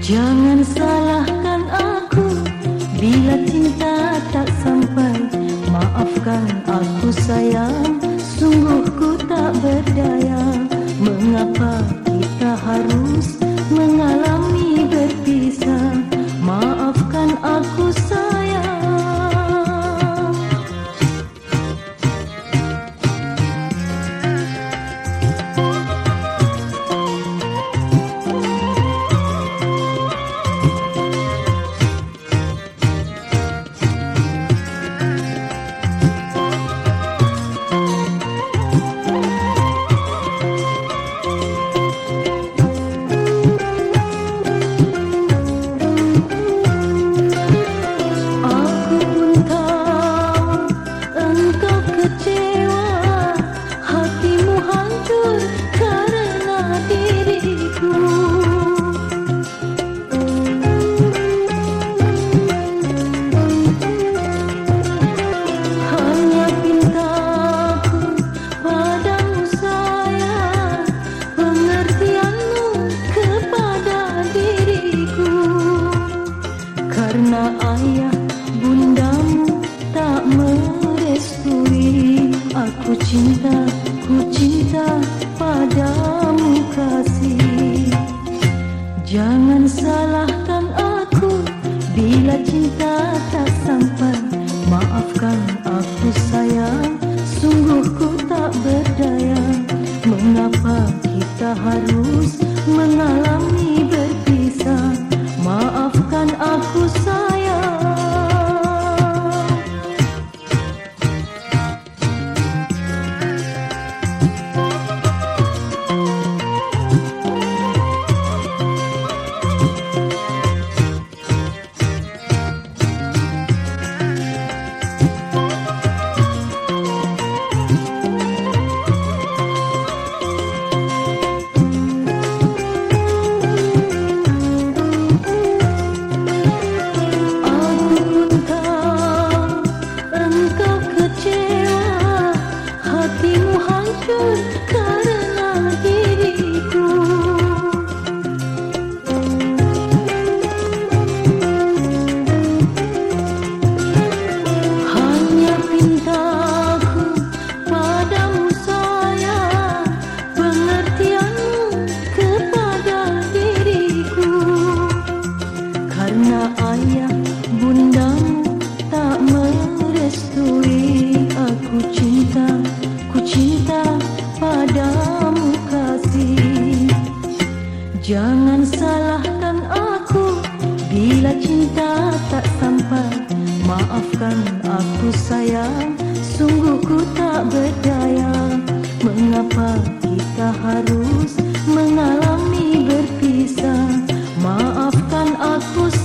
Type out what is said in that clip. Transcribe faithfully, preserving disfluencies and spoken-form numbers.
Jangan salahkan aku bila cinta tak sampai. Maafkan aku sayang, sungguh ku tak berdaya. Mengapa kita harus mengalami berpisah? Maafkan aku sayang. Karena ayah bundamu tak merestui, aku cinta, ku cinta padamu kasih. Jangan salahkan aku bila cinta tak sampai. Maafkan aku sayang, sungguh ku tak berdaya. Mengapa kita harus mengalami berpisah? Maafkan aku sayang. Karena ayah bundamu tak merestui, aku cinta, ku cinta padamu kasih. Jangan salahkan aku bila cinta tak sampai. Maafkan aku sayang, sungguh ku tak berdaya. Mengapa kita harus mengalami berpisah? Maafkan aku